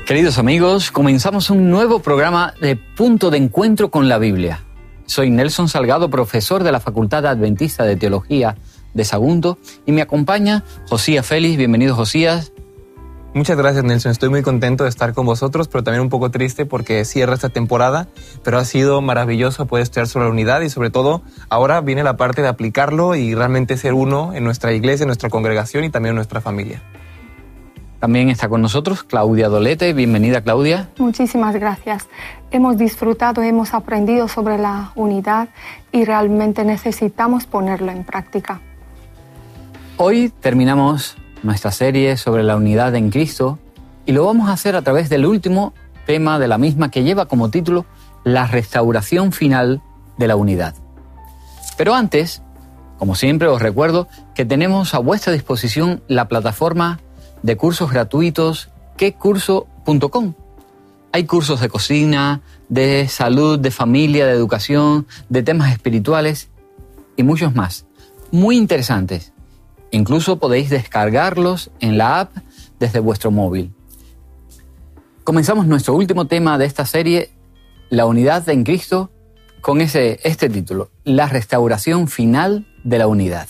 Queridos amigos, comenzamos un nuevo programa de Punto de Encuentro con la Biblia. Soy Nelson Salgado, profesor de la Facultad Adventista de Teología de Sagunto, y me acompaña Josías Félix. Bienvenido, Josías. Muchas gracias, Nelson. Estoy muy contento de estar con vosotros, pero también un poco triste porque cierra esta temporada, pero ha sido maravilloso poder estudiar sobre la unidad y sobre todo ahora viene la parte de aplicarlo y realmente ser uno en nuestra iglesia, en nuestra congregación y también en nuestra familia. También está con nosotros Claudia Dolete. Bienvenida, Claudia. Muchísimas gracias. Hemos disfrutado, hemos aprendido sobre la unidad y realmente necesitamos ponerlo en práctica. Hoy terminamos nuestra serie sobre la unidad en Cristo y lo vamos a hacer a través del último tema de la misma, que lleva como título La restauración final de la unidad. Pero antes, como siempre, os recuerdo que tenemos a vuestra disposición la plataforma de cursos gratuitos quecurso.com. Hay cursos de cocina, de salud, de familia, de educación, de temas espirituales y muchos más. Muy interesantes. Incluso podéis descargarlos en la app desde vuestro móvil. Comenzamos nuestro último tema de esta serie, la unidad en Cristo, con este título, la restauración final de la unidad.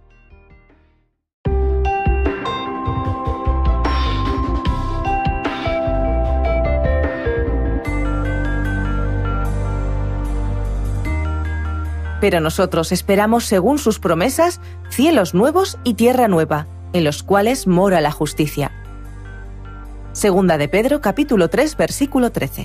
Pero nosotros esperamos, según sus promesas, cielos nuevos y tierra nueva, en los cuales mora la justicia. Segunda de Pedro, capítulo 3, versículo 13.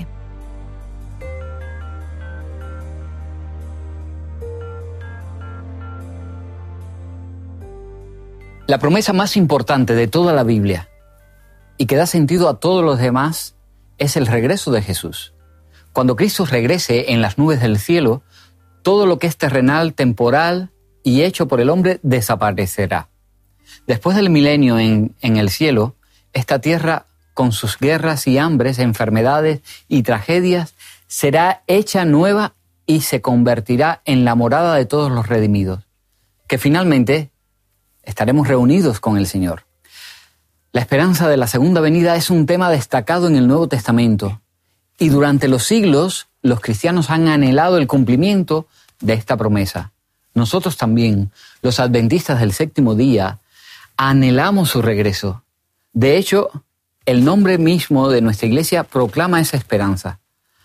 La promesa más importante de toda la Biblia y que da sentido a todos los demás es el regreso de Jesús. Cuando Cristo regrese en las nubes del cielo, todo lo que es terrenal, temporal y hecho por el hombre desaparecerá. Después del milenio en el cielo, esta tierra, con sus guerras y hambres, enfermedades y tragedias, será hecha nueva y se convertirá en la morada de todos los redimidos, que finalmente estaremos reunidos con el Señor. La esperanza de la segunda venida es un tema destacado en el Nuevo Testamento, y durante los siglos los cristianos han anhelado el cumplimiento de esta promesa. Nosotros también, los adventistas del séptimo día, anhelamos su regreso. De hecho, el nombre mismo de nuestra iglesia proclama esa esperanza.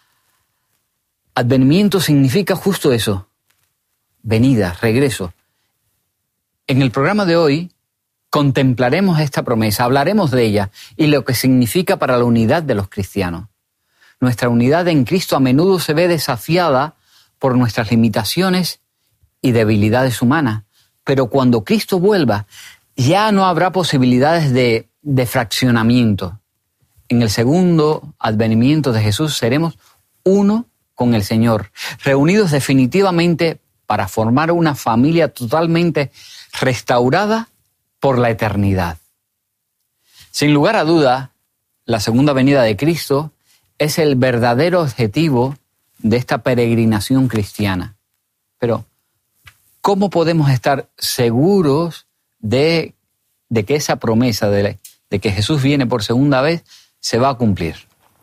Advenimiento significa justo eso: venida, regreso. En el programa de hoy contemplaremos esta promesa, hablaremos de ella y lo que significa para la unidad de los cristianos. Nuestra unidad en Cristo a menudo se ve desafiada por nuestras limitaciones y debilidades humanas, pero cuando Cristo vuelva, ya no habrá posibilidades de fraccionamiento. En el segundo advenimiento de Jesús seremos uno con el Señor, reunidos definitivamente para formar una familia totalmente restaurada por la eternidad. Sin lugar a duda, la segunda venida de Cristo es el verdadero objetivo de esta peregrinación cristiana. Pero, ¿cómo podemos estar seguros de que esa promesa de que Jesús viene por segunda vez se va a cumplir?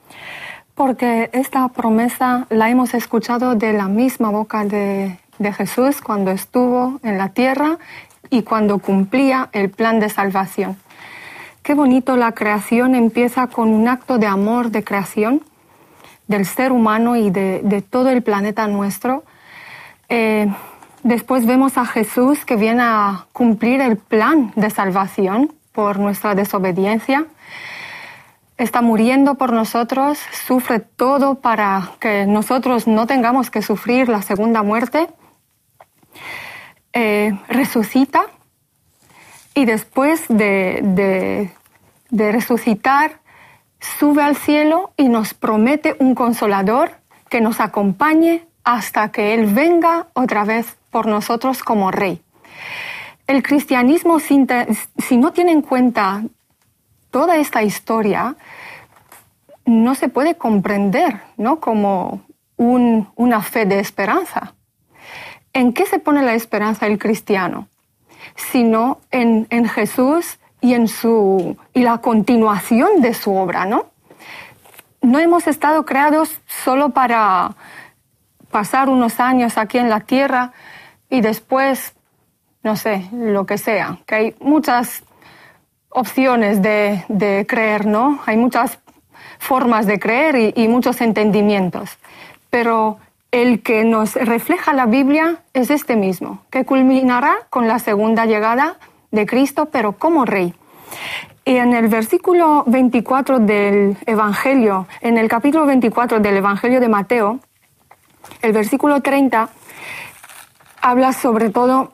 Porque esta promesa la hemos escuchado de la misma boca de Jesús cuando estuvo en la tierra y cuando cumplía el plan de salvación. Qué bonito, la creación empieza con un acto de amor de creación del ser humano y de todo el planeta nuestro. Después vemos a Jesús que viene a cumplir el plan de salvación por nuestra desobediencia. Está muriendo por nosotros, sufre todo para que nosotros no tengamos que sufrir la segunda muerte. Resucita y después de resucitar, sube al cielo y nos promete un consolador que nos acompañe hasta que Él venga otra vez por nosotros como Rey. El cristianismo, si no tiene en cuenta toda esta historia, no se puede comprender, ¿no?, como una fe de esperanza. ¿En qué se pone la esperanza el cristiano? Sino en Jesús y la continuación de su obra, ¿no? no hemos estado creados solo para pasar unos años aquí en la tierra y después, no sé, lo que sea, que hay muchas opciones de creer, ¿no? Hay muchas formas de creer y muchos entendimientos. Pero el que nos refleja la Biblia es este mismo, que culminará con la segunda llegada de Cristo, pero como Rey. Y en el versículo 24 del Evangelio, en el capítulo 24 del Evangelio de Mateo, el versículo 30 habla sobre todo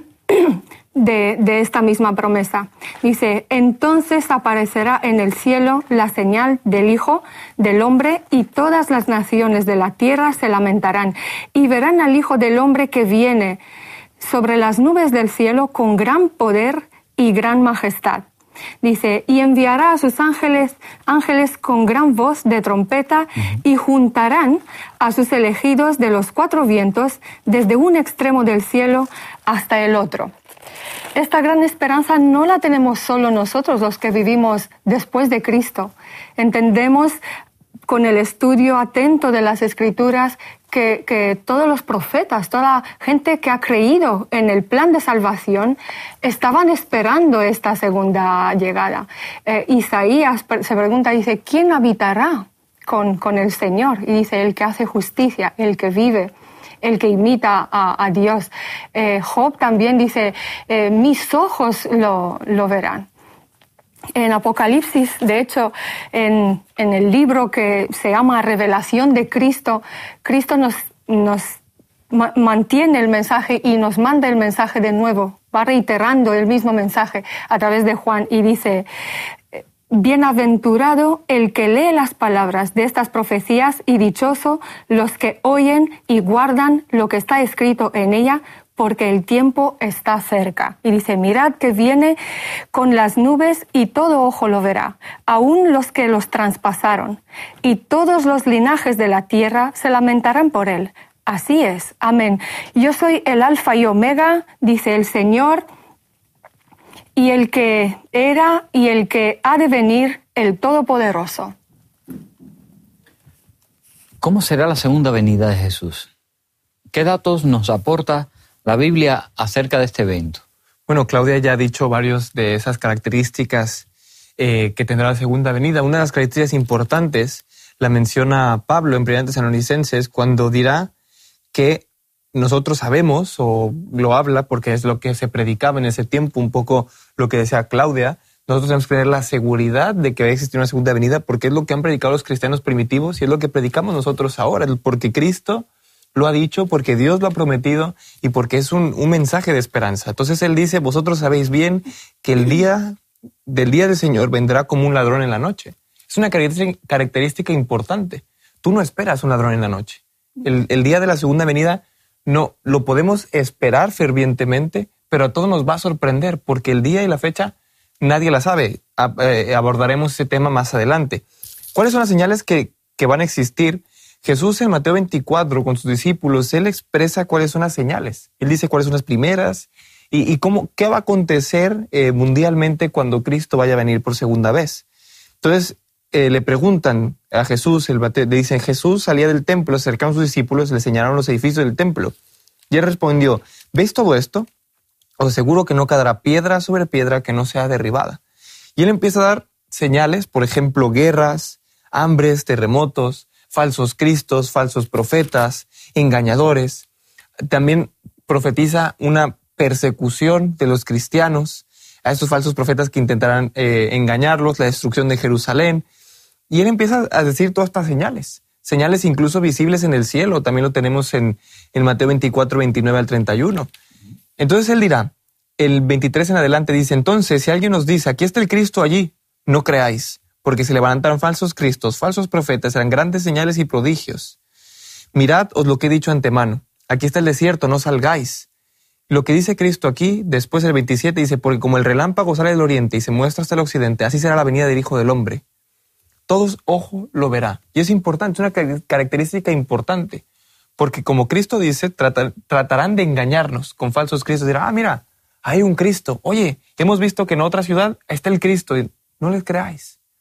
de esta misma promesa. Dice, entonces aparecerá en el cielo la señal del Hijo del Hombre y todas las naciones de la tierra se lamentarán y verán al Hijo del Hombre que viene sobre las nubes del cielo con gran poder y gran majestad. Dice, y enviará a sus ángeles con gran voz de trompeta y juntarán a sus elegidos de los cuatro vientos desde un extremo del cielo hasta el otro. Esta gran esperanza no la tenemos solo nosotros, los que vivimos después de Cristo. Entendemos con el estudio atento de las Escrituras que todos los profetas, toda la gente que ha creído en el plan de salvación, estaban esperando esta segunda llegada. Isaías se pregunta, dice, ¿quién habitará con el Señor? Y dice, el que hace justicia, el que vive, el que imita a Dios. Job también dice, mis ojos lo verán. En Apocalipsis, de hecho, en el libro que se llama Revelación de Cristo, Cristo nos mantiene el mensaje y nos manda el mensaje de nuevo. Va reiterando el mismo mensaje a través de Juan y dice, bienaventurado el que lee las palabras de estas profecías y dichoso los que oyen y guardan lo que está escrito en ella, porque el tiempo está cerca. Y dice, mirad que viene con las nubes y todo ojo lo verá, aun los que los traspasaron, y todos los linajes de la tierra se lamentarán por él. Así es, amén. Yo soy el Alfa y Omega, dice el Señor, y el que era y el que ha de venir, el Todopoderoso. ¿Cómo será la segunda venida de Jesús? ¿Qué datos nos aporta la Biblia acerca de este evento? Bueno, Claudia ya ha dicho varios de esas características que tendrá la segunda venida. Una de las características importantes la menciona Pablo en 1 Tesalonicenses cuando dirá que nosotros sabemos, o lo habla porque es lo que se predicaba en ese tiempo, un poco lo que decía Claudia, nosotros tenemos que tener la seguridad de que va a existir una segunda venida porque es lo que han predicado los cristianos primitivos y es lo que predicamos nosotros ahora, porque Cristo lo ha dicho, porque Dios lo ha prometido y porque es un mensaje de esperanza. Entonces Él dice, vosotros sabéis bien que el día del Señor vendrá como un ladrón en la noche. Es una característica importante. Tú no esperas un ladrón en la noche. El día de la segunda venida no lo podemos esperar fervientemente, pero a todos nos va a sorprender porque el día y la fecha nadie la sabe. Abordaremos ese tema más adelante. ¿Cuáles son las señales que van a existir? Jesús en Mateo 24 con sus discípulos, Él expresa cuáles son las señales. Él dice cuáles son las primeras y qué va a acontecer mundialmente cuando Cristo vaya a venir por segunda vez. Entonces le preguntan a Jesús, le dicen, Jesús salía del templo, acercaron a sus discípulos, le señalaron los edificios del templo. Y Él respondió, ¿veis todo esto? Os aseguro que no quedará piedra sobre piedra que no sea derribada. Y Él empieza a dar señales, por ejemplo, guerras, hambres, terremotos, falsos cristos, falsos profetas, engañadores. También profetiza una persecución de los cristianos, a estos falsos profetas que intentarán engañarlos, la destrucción de Jerusalén. Y Él empieza a decir todas estas señales incluso visibles en el cielo. También lo tenemos en Mateo 24, 29 al 31. Entonces Él dirá, el 23 en adelante dice, entonces si alguien os dice, aquí está el Cristo allí, no creáis. Porque se levantarán falsos cristos, falsos profetas, serán grandes señales y prodigios. Mirad, os lo que he dicho antemano. Aquí está el desierto, no salgáis. Lo que dice Cristo aquí, después el 27, dice, porque como el relámpago sale del oriente y se muestra hasta el occidente, así será la venida del Hijo del Hombre. Todos ojo lo verá. Y es importante, es una característica importante. Porque como Cristo dice, tratarán de engañarnos con falsos cristos. Dirán, mira, hay un Cristo. Oye, hemos visto que en otra ciudad está el Cristo. Y no les creáis.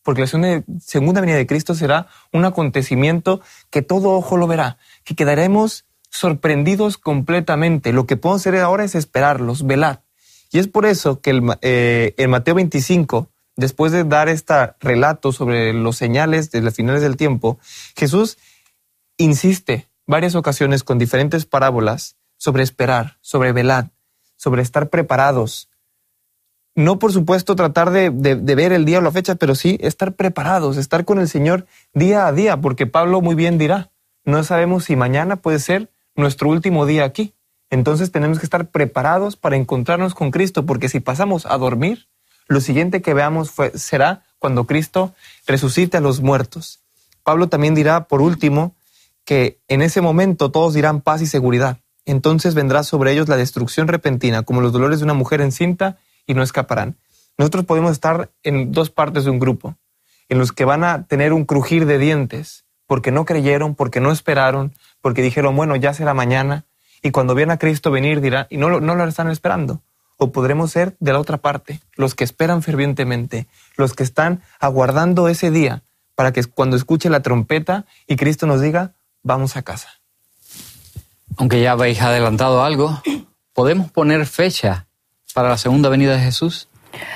porque la segunda venida de Cristo será un acontecimiento que todo ojo lo verá, que quedaremos sorprendidos completamente. Lo que podemos hacer ahora es esperarlos, velar. Y es por eso que en Mateo 25, después de dar este relato sobre los señales de las finales del tiempo, Jesús insiste varias ocasiones con diferentes parábolas sobre esperar, sobre velar, sobre estar preparados. No, por supuesto, tratar de ver el día o la fecha, pero sí estar preparados, estar con el Señor día a día, porque Pablo muy bien dirá, no sabemos si mañana puede ser nuestro último día aquí. Entonces tenemos que estar preparados para encontrarnos con Cristo, porque si pasamos a dormir, lo siguiente que veamos será cuando Cristo resucite a los muertos. Pablo también dirá, por último, que en ese momento todos dirán paz y seguridad. Entonces vendrá sobre ellos la destrucción repentina, como los dolores de una mujer encinta, y no escaparán. Nosotros podemos estar en dos partes de un grupo, en los que van a tener un crujir de dientes, porque no creyeron, porque no esperaron, porque dijeron, bueno, ya será mañana, y cuando vean a Cristo venir dirán, y no lo están esperando. O podremos ser de la otra parte, los que esperan fervientemente, los que están aguardando ese día, para que cuando escuche la trompeta y Cristo nos diga, vamos a casa. Aunque ya habéis adelantado algo, ¿podemos poner fecha para la segunda venida de Jesús?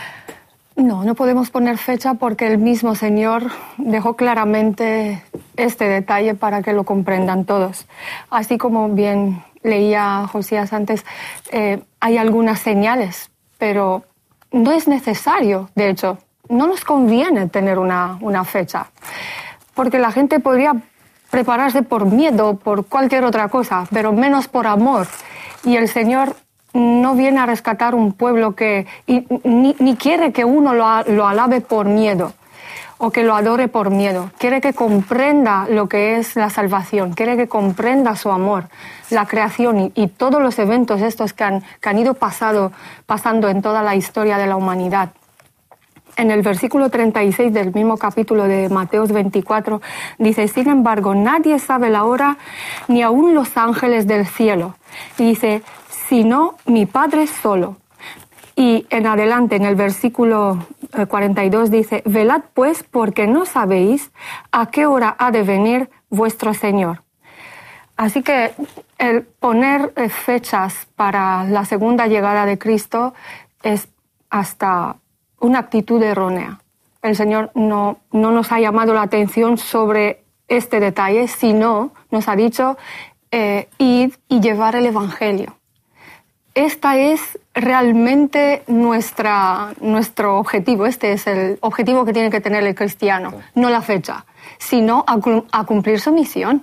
No podemos poner fecha porque el mismo Señor dejó claramente este detalle para que lo comprendan todos. Así como bien leía Josías antes, hay algunas señales, pero no es necesario, de hecho, no nos conviene tener una fecha, porque la gente podría prepararse por miedo, por cualquier otra cosa, pero menos por amor. Y el Señor no viene a rescatar un pueblo ni quiere que uno lo alabe por miedo o que lo adore por miedo. Quiere que comprenda lo que es la salvación, quiere que comprenda su amor, la creación y todos los eventos estos que han ido pasando en toda la historia de la humanidad. En el versículo 36 del mismo capítulo de Mateo 24 dice, sin embargo, nadie sabe la hora, ni aun los ángeles del cielo. Y dice, sino mi Padre solo. Y en adelante, en el versículo 42 dice, velad pues, porque no sabéis a qué hora ha de venir vuestro Señor. Así que el poner fechas para la segunda llegada de Cristo es hasta una actitud errónea. El Señor no nos ha llamado la atención sobre este detalle, sino nos ha dicho id y llevar el Evangelio. Esta es realmente nuestro objetivo. Este es el objetivo que tiene que tener el cristiano, no la fecha, sino a cumplir su misión.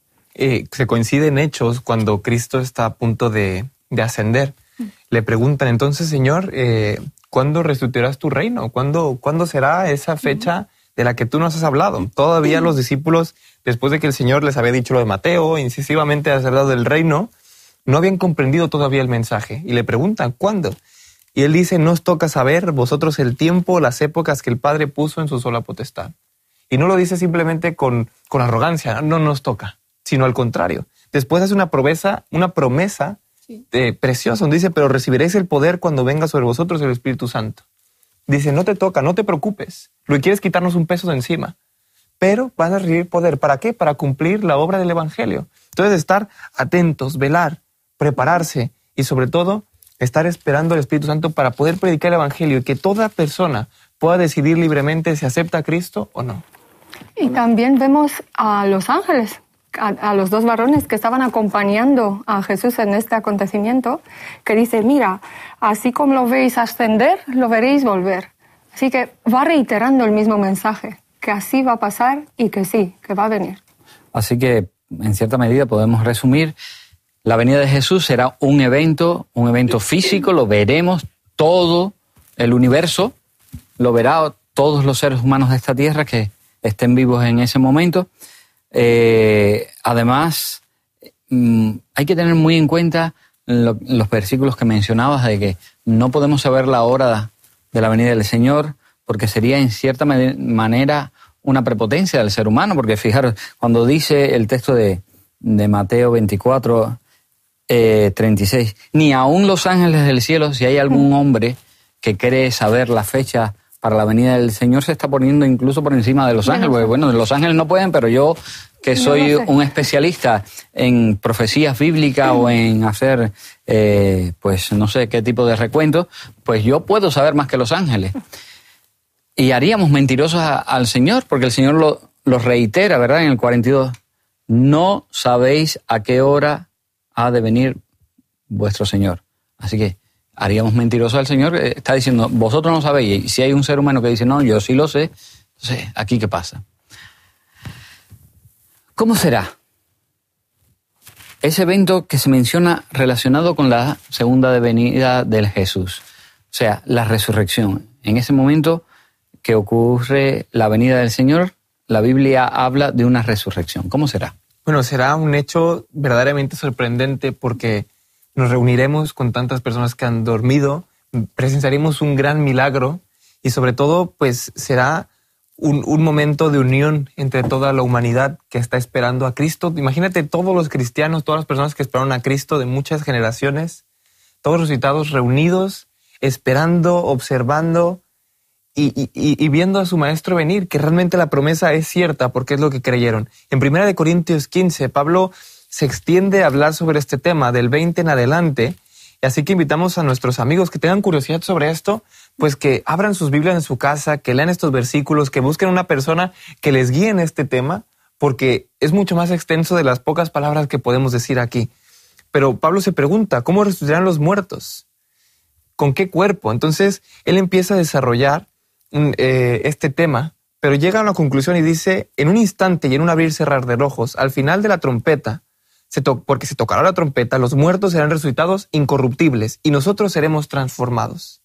Se coinciden hechos cuando Cristo está a punto de ascender. Le preguntan entonces, Señor, ¿cuándo resucitarás tu reino? ¿Cuándo será esa fecha de la que tú nos has hablado? Todavía los discípulos, después de que el Señor les había dicho lo de Mateo, incisivamente has hablado del reino, no habían comprendido todavía el mensaje. Y le preguntan, ¿cuándo? Y él dice, no os toca saber vosotros el tiempo, las épocas que el Padre puso en su sola potestad. Y no lo dice simplemente con arrogancia, no nos toca, sino al contrario. Después hace una promesa preciosa, donde dice, pero recibiréis el poder cuando venga sobre vosotros el Espíritu Santo. Dice, no te toca, no te preocupes. Lo que quieres es quitarnos un peso de encima. Pero vas a recibir poder. ¿Para qué? Para cumplir la obra del Evangelio. Entonces, estar atentos, velar, prepararse y sobre todo, estar esperando al Espíritu Santo para poder predicar el Evangelio y que toda persona pueda decidir libremente si acepta a Cristo o no. Y también vemos a los ángeles, a los dos varones que estaban acompañando a Jesús en este acontecimiento, que dice, mira, así como lo veis ascender, lo veréis volver. Así que va reiterando el mismo mensaje, que así va a pasar y que sí, que va a venir. Así que, en cierta medida, podemos resumir, la venida de Jesús será un evento físico, lo veremos todo el universo, lo verá todos los seres humanos de esta tierra que estén vivos en ese momento. Además, hay que tener muy en cuenta los versículos que mencionabas de que no podemos saber la hora de la venida del Señor, porque sería en cierta manera una prepotencia del ser humano, porque fijaros, cuando dice el texto de Mateo 24, 36, ni aun los ángeles del cielo, si hay algún hombre que cree saber la fecha para la venida del Señor se está poniendo incluso por encima de los ángeles. Porque, bueno, los ángeles no pueden, pero yo, que soy un especialista en profecías bíblicas o en hacer, pues no sé qué tipo de recuentos, pues yo puedo saber más que los ángeles. Y haríamos mentirosos al Señor, porque el Señor lo reitera, ¿verdad? En el 42. No sabéis a qué hora ha de venir vuestro Señor. Así que haríamos mentirosos al Señor. Está diciendo, vosotros no sabéis. Y si hay un ser humano que dice, no, yo sí lo sé, entonces, ¿aquí qué pasa? ¿Cómo será ese evento que se menciona relacionado con la segunda venida del Jesús? O sea, la resurrección. En ese momento que ocurre la venida del Señor, la Biblia habla de una resurrección. ¿Cómo será? Bueno, será un hecho verdaderamente sorprendente porque nos reuniremos con tantas personas que han dormido, presenciaremos un gran milagro y sobre todo pues será un momento de unión entre toda la humanidad que está esperando a Cristo. Imagínate todos los cristianos, todas las personas que esperaron a Cristo de muchas generaciones, todos resucitados, reunidos, esperando, observando y viendo a su maestro venir, que realmente la promesa es cierta porque es lo que creyeron. En 1 Corintios 15, Pablo se extiende a hablar sobre este tema del 20 en adelante, y así que invitamos a nuestros amigos que tengan curiosidad sobre esto, pues que abran sus Biblias en su casa, que lean estos versículos, que busquen una persona que les guíe en este tema, porque es mucho más extenso de las pocas palabras que podemos decir aquí. Pero Pablo se pregunta, ¿cómo resucitarán los muertos? ¿Con qué cuerpo? Entonces, él empieza a desarrollar este tema, pero llega a una conclusión y dice, en un instante y en un abrir y cerrar de ojos, al final de la trompeta, porque se tocará la trompeta, los muertos serán resucitados incorruptibles y nosotros seremos transformados.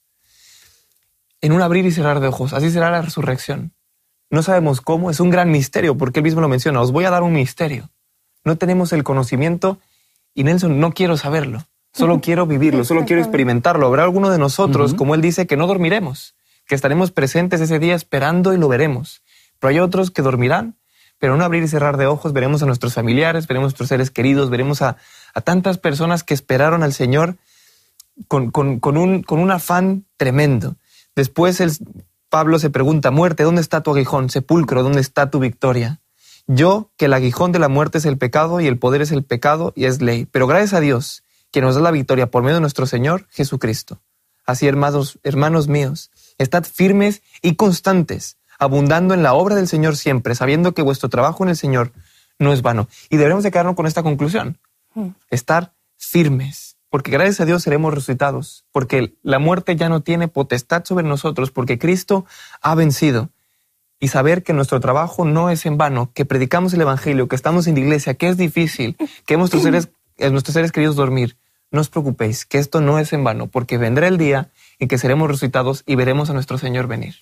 En un abrir y cerrar de ojos, así será la resurrección. No sabemos cómo, es un gran misterio, porque él mismo lo menciona, os voy a dar un misterio. No tenemos el conocimiento y Nelson, no quiero saberlo, solo quiero vivirlo, solo quiero experimentarlo. Habrá alguno de nosotros, como él dice, que no dormiremos, que estaremos presentes ese día esperando y lo veremos. Pero hay otros que dormirán, pero en un abrir y cerrar de ojos veremos a nuestros familiares, veremos a nuestros seres queridos, veremos a tantas personas que esperaron al Señor con un afán tremendo. Después Pablo se pregunta, muerte, ¿dónde está tu aguijón? Sepulcro, ¿dónde está tu victoria? Yo, que el aguijón de la muerte es el pecado y el poder es el pecado y es ley. Pero gracias a Dios, que nos da la victoria por medio de nuestro Señor Jesucristo. Así, hermanos míos, estad firmes y constantes, abundando en la obra del Señor siempre, sabiendo que vuestro trabajo en el Señor no es vano. Y debemos de quedarnos con esta conclusión, estar firmes, porque gracias a Dios seremos resucitados, porque la muerte ya no tiene potestad sobre nosotros, porque Cristo ha vencido. Y saber que nuestro trabajo no es en vano, que predicamos el Evangelio, que estamos en la iglesia, que es difícil, que nuestros seres queridos dormir. No os preocupéis, que esto no es en vano, porque vendrá el día en que seremos resucitados y veremos a nuestro Señor venir.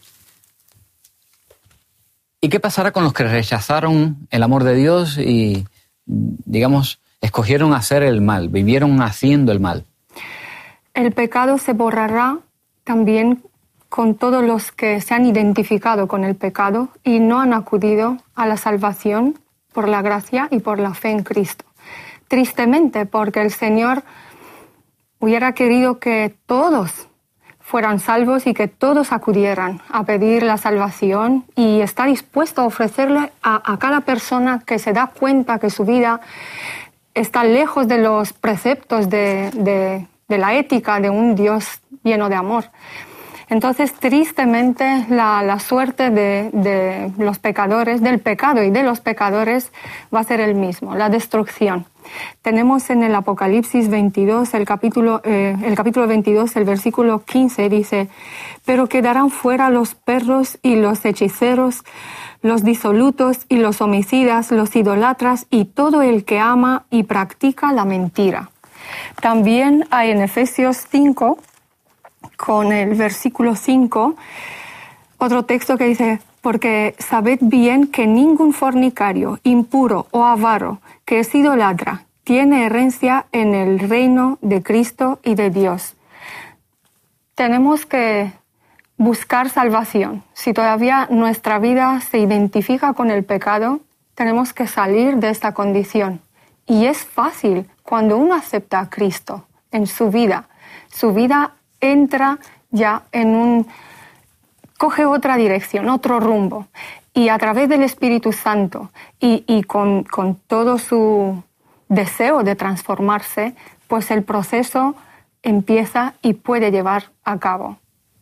¿Y qué pasará con los que rechazaron el amor de Dios y, digamos, escogieron hacer el mal, vivieron haciendo el mal? El pecado se borrará también con todos los que se han identificado con el pecado y no han acudido a la salvación por la gracia y por la fe en Cristo. Tristemente, porque el Señor hubiera querido que todos fueran salvos y que todos acudieran a pedir la salvación, y está dispuesto a ofrecerle a cada persona que se da cuenta que su vida está lejos de los preceptos de la ética de un Dios lleno de amor. Entonces, tristemente, la suerte de los pecadores, del pecado y de los pecadores, va a ser el mismo, la destrucción. Tenemos en el Apocalipsis 22, el capítulo 22, el versículo 15, dice, pero quedarán fuera los perros y los hechiceros, los disolutos y los homicidas, los idolatras y todo el que ama y practica la mentira. También hay en Efesios 5, con el versículo 5, otro texto que dice, porque sabed bien que ningún fornicario, impuro o avaro, que es idólatra, tiene herencia en el reino de Cristo y de Dios. Tenemos que buscar salvación. Si todavía nuestra vida se identifica con el pecado, tenemos que salir de esta condición. Y es fácil cuando uno acepta a Cristo en su vida. Su vida entra ya coge otra dirección, otro rumbo. Y a través del Espíritu Santo y con todo su deseo de transformarse, pues el proceso empieza y puede llevar a cabo.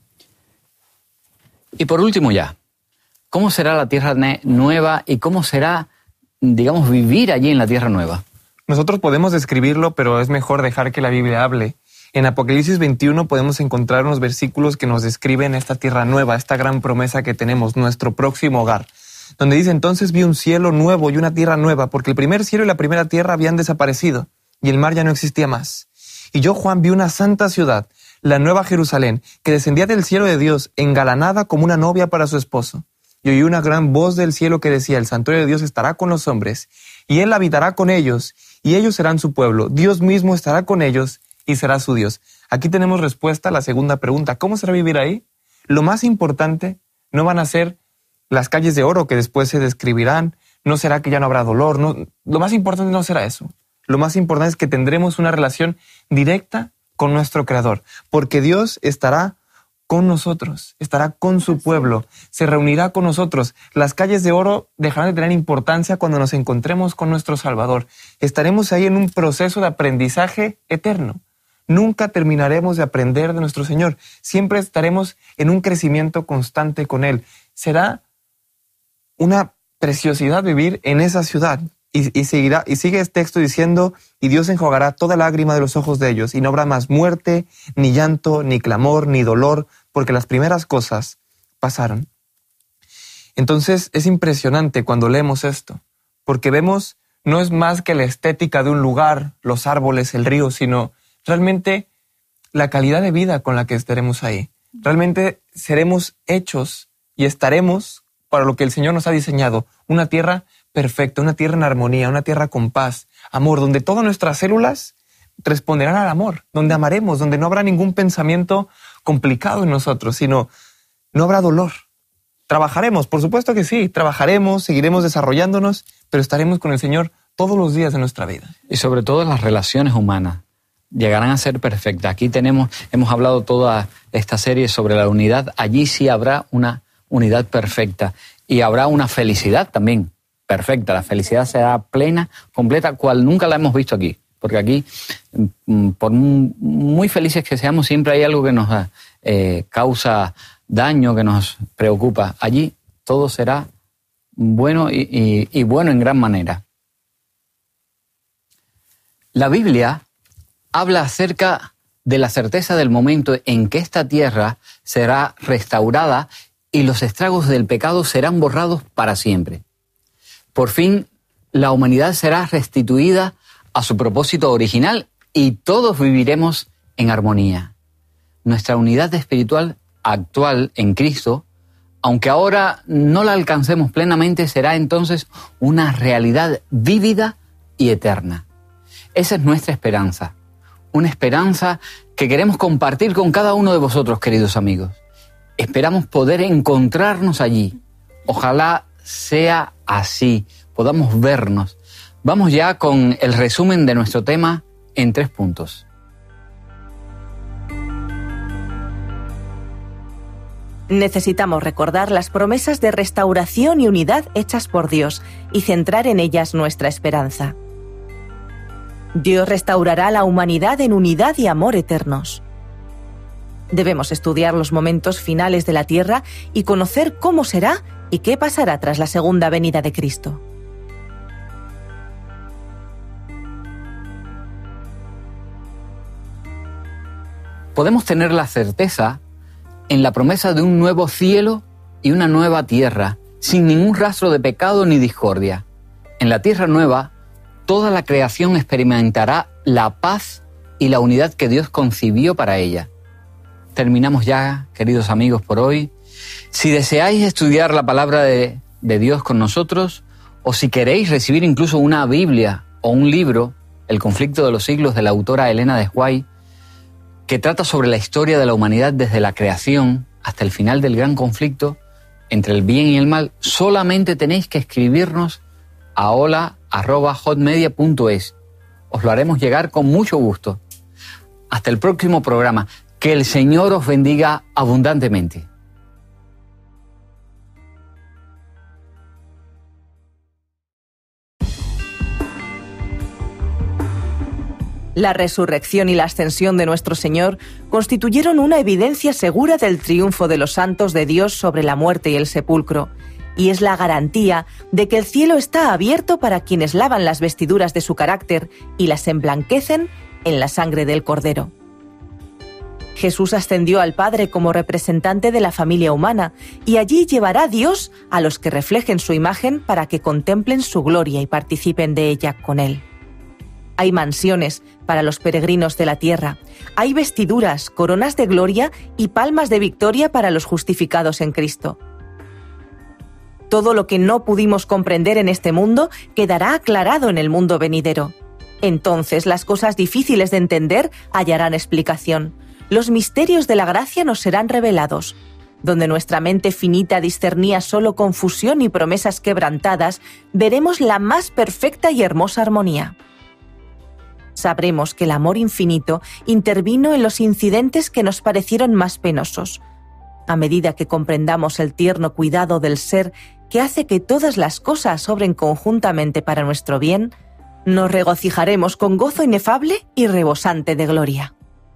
Y por último ya, ¿cómo será la tierra nueva y cómo será, digamos, vivir allí en la tierra nueva? Nosotros podemos describirlo, pero es mejor dejar que la Biblia hable. En Apocalipsis 21 podemos encontrar unos versículos que nos describen esta tierra nueva, esta gran promesa que tenemos, nuestro próximo hogar. Donde dice, entonces vi un cielo nuevo y una tierra nueva, porque el primer cielo y la primera tierra habían desaparecido, y el mar ya no existía más. Y yo, Juan, vi una santa ciudad, la nueva Jerusalén, que descendía del cielo de Dios, engalanada como una novia para su esposo. Y oí una gran voz del cielo que decía, el santuario de Dios estará con los hombres, y Él habitará con ellos, y ellos serán su pueblo. Dios mismo estará con ellos, y será su Dios. Aquí tenemos respuesta a la segunda pregunta. ¿Cómo será vivir ahí? Lo más importante no van a ser las calles de oro que después se describirán. No será que ya no habrá dolor. No, lo más importante no será eso. Lo más importante es que tendremos una relación directa con nuestro Creador. Porque Dios estará con nosotros, estará con su pueblo, se reunirá con nosotros. Las calles de oro dejarán de tener importancia cuando nos encontremos con nuestro Salvador. Estaremos ahí en un proceso de aprendizaje eterno. Nunca terminaremos de aprender de nuestro Señor. Siempre estaremos en un crecimiento constante con Él. Será una preciosidad vivir en esa ciudad. Y sigue este texto diciendo, y Dios enjugará toda lágrima de los ojos de ellos, y no habrá más muerte, ni llanto, ni clamor, ni dolor, porque las primeras cosas pasaron. Entonces es impresionante cuando leemos esto, porque vemos, no es más que la estética de un lugar, los árboles, el río, sino realmente la calidad de vida con la que estaremos ahí. Realmente seremos hechos y estaremos para lo que el Señor nos ha diseñado, una tierra perfecta, una tierra en armonía, una tierra con paz, amor, donde todas nuestras células responderán al amor, donde amaremos, donde no habrá ningún pensamiento complicado en nosotros, sino no habrá dolor. Trabajaremos, por supuesto que sí, trabajaremos, seguiremos desarrollándonos, pero estaremos con el Señor todos los días de nuestra vida. Y sobre todo las relaciones humanas llegarán a ser perfectas. Aquí hemos hablado toda esta serie sobre la unidad. Allí sí habrá una unidad perfecta y habrá una felicidad también perfecta. La felicidad será plena, completa, cual nunca la hemos visto aquí. Porque aquí, por muy felices que seamos, siempre hay algo que nos causa daño, que nos preocupa. Allí todo será bueno y bueno en gran manera. La Biblia habla acerca de la certeza del momento en que esta tierra será restaurada y los estragos del pecado serán borrados para siempre. Por fin, la humanidad será restituida a su propósito original y todos viviremos en armonía. Nuestra unidad espiritual actual en Cristo, aunque ahora no la alcancemos plenamente, será entonces una realidad vívida y eterna. Esa es nuestra esperanza, una esperanza que queremos compartir con cada uno de vosotros, queridos amigos. Esperamos poder encontrarnos allí. Ojalá sea así, podamos vernos. Vamos ya con el resumen de nuestro tema en 3 puntos. Necesitamos recordar las promesas de restauración y unidad hechas por Dios y centrar en ellas nuestra esperanza. Dios restaurará a la humanidad en unidad y amor eternos. Debemos estudiar los momentos finales de la tierra y conocer cómo será y qué pasará tras la segunda venida de Cristo. Podemos tener la certeza en la promesa de un nuevo cielo y una nueva tierra, sin ningún rastro de pecado ni discordia. En la tierra nueva, toda la creación experimentará la paz y la unidad que Dios concibió para ella. Terminamos ya, queridos amigos, por hoy. Si deseáis estudiar la palabra de Dios con nosotros, o si queréis recibir incluso una Biblia o un libro, El conflicto de los siglos, de la autora Elena de White, que trata sobre la historia de la humanidad desde la creación hasta el final del gran conflicto entre el bien y el mal, solamente tenéis que escribirnos a hola@hotmedia.es. Os lo haremos llegar con mucho gusto. Hasta el próximo programa. Que el Señor os bendiga abundantemente. La resurrección y la ascensión de nuestro Señor constituyeron una evidencia segura del triunfo de los santos de Dios sobre la muerte y el sepulcro, y es la garantía de que el cielo está abierto para quienes lavan las vestiduras de su carácter y las emblanquecen en la sangre del Cordero. Jesús ascendió al Padre como representante de la familia humana, y allí llevará Dios a los que reflejen su imagen para que contemplen su gloria y participen de ella con Él. Hay mansiones para los peregrinos de la tierra, hay vestiduras, coronas de gloria y palmas de victoria para los justificados en Cristo. Todo lo que no pudimos comprender en este mundo quedará aclarado en el mundo venidero. Entonces las cosas difíciles de entender hallarán explicación. Los misterios de la gracia nos serán revelados. Donde nuestra mente finita discernía solo confusión y promesas quebrantadas, veremos la más perfecta y hermosa armonía. Sabremos que el amor infinito intervino en los incidentes que nos parecieron más penosos. A medida que comprendamos el tierno cuidado del Ser que hace que todas las cosas obren conjuntamente para nuestro bien, nos regocijaremos con gozo inefable y rebosante de gloria.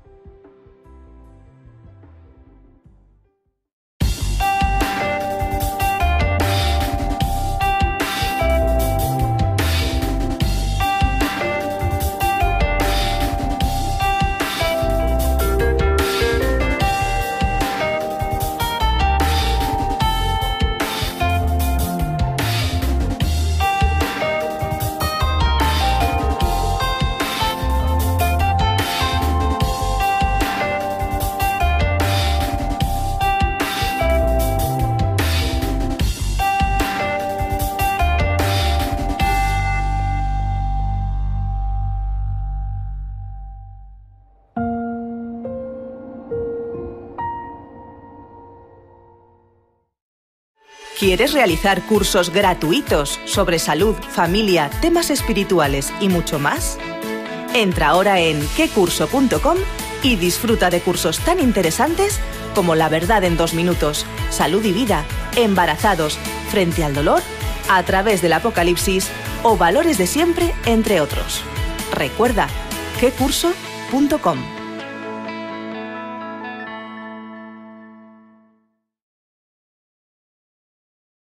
¿Quieres realizar cursos gratuitos sobre salud, familia, temas espirituales y mucho más? Entra ahora en quecurso.com y disfruta de cursos tan interesantes como La verdad en 2 minutos, Salud y vida, Embarazados, Frente al dolor, A través del Apocalipsis o Valores de siempre, entre otros. Recuerda, quecurso.com.